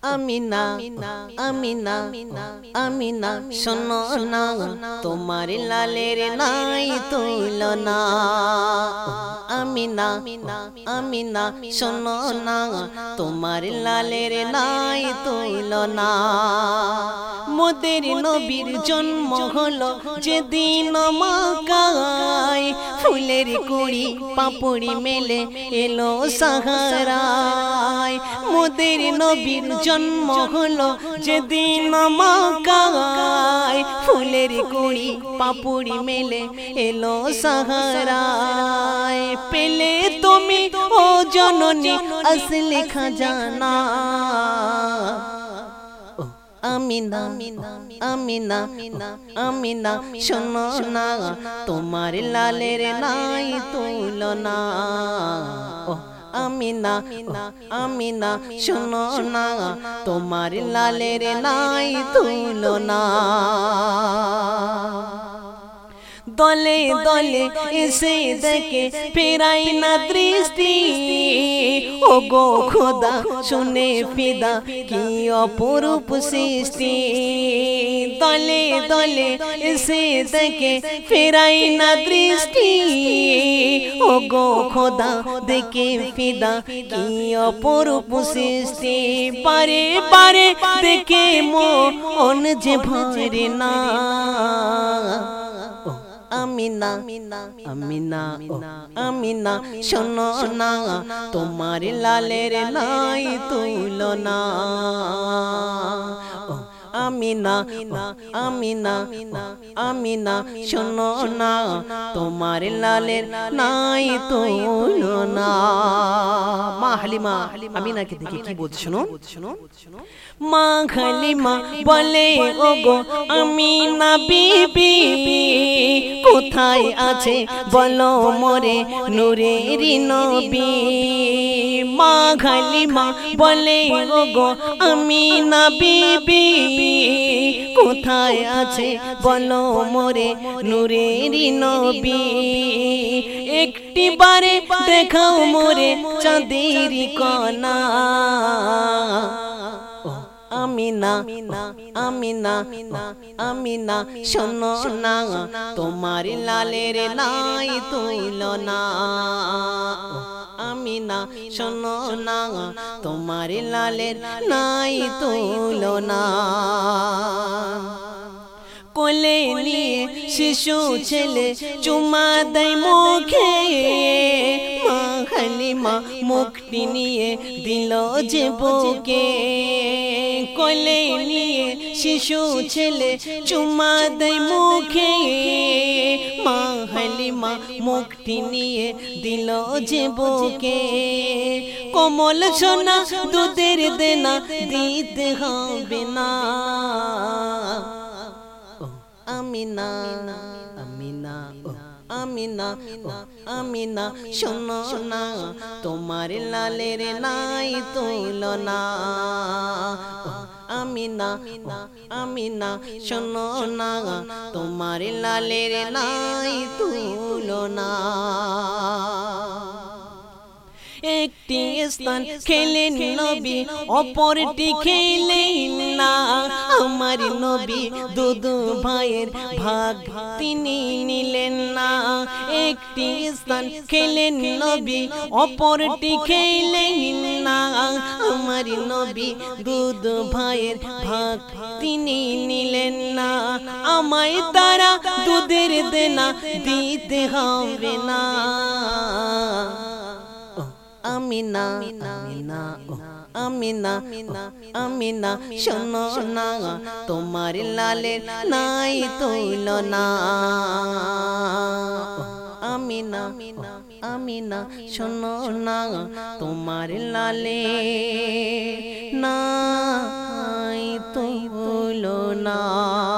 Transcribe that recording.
আমিনা আমিনা আমিনা শোনো না তোমার লালের নাই তুলনা আমিনা আমিনা শোনো না তোমার লালের নাই তুলনা মোদের নবীর জন্ম হলো যেদিন মক্কায় ফুলের কুড়ি পাপড়ি মেলে এলো সাহারায় মোদের নবীর জন্ম হলো যেদিন মক্কায় ফুলের কুড়ি পাপড়ি মেলে এলো সাহারায় পেলে তুমি ও জননী আসলে খাজানা আমিনা আমিনা আমিনা শোনো না তোমার লালের নাই তুলনা আমিনা আমিনা শোনো না তোমার লালের নাই তুলনা দলে দলে এসে দেখে ফেরাই না দৃষ্টি ও গো খোদা শুনে ফিদা কি অপরূপ সৃষ্টি দলে দলে এসে দেখে ফেরাই না দৃষ্টি ও গো খোদা দেখে ফিদা কি অপরূপ সৃষ্টি পারে পারে দেখে মন যে ভরে না আমিনা আমিনা আমিনা শোনো না তোমার লালের নাই তুলনা আমিনা আমিনা আমিনা শোনো না তোমার লালের নাই তুলনা মা হালিমা আমিনাকে দেখে কি বলছে শোনো মা হালিমা বলে ওগো আমিনা বিবি কোথায় আছে বলো মোরে নূরের নবী মা হালিমা বলে ওগো আমিনা বিবি কোথায় আছে বলো মোরে নূরের নবী একটিবারে দেখাও মোরে চাঁদের কণা আমিনা আমিনা আমিনা শোনো না তোমার লালের নাই তুলনা আমিনা শোনো না তোমার লালের নাই তুলনা কোলে নিয়ে শিশু ছেলে চুমা দেয় মুখে মা হালিমা মুখটি নিয়ে দিল যে বুকে কোলে নিয়ে শিশু ছেলে চুমা দেয় মুখে মা হালিমা মুখটি নিয়ে দিল যে বুকে কোমল সোনা দুধের দেনা দিতে হবে না আমিনা আমিনা আমিনা আমিনা শোনো না তোমার লালের নাই তুলনা আমিনা আমিনা শোনো না তোমার লালের নাই তুলনা একটি স্থান খেলেন নবী অপরটি খেলেন না আমার নবী দুদু ভাইয়ের ভাগ তিনি নিলেন না একটি স্থান খেলেন নবী অপরটি খেলেন না আমার নবী দুদু ভাইয়ের ভাগ তিনি নিলেন না আমায় তারা দুধের দেনা দিতে হবে না আমিনা আমিনা আমিনা আমিনা শোনো না তোমার লালের নাই তুলনা আমিনা আমিনা শোনো না তোমার লালের নাই তুলনা।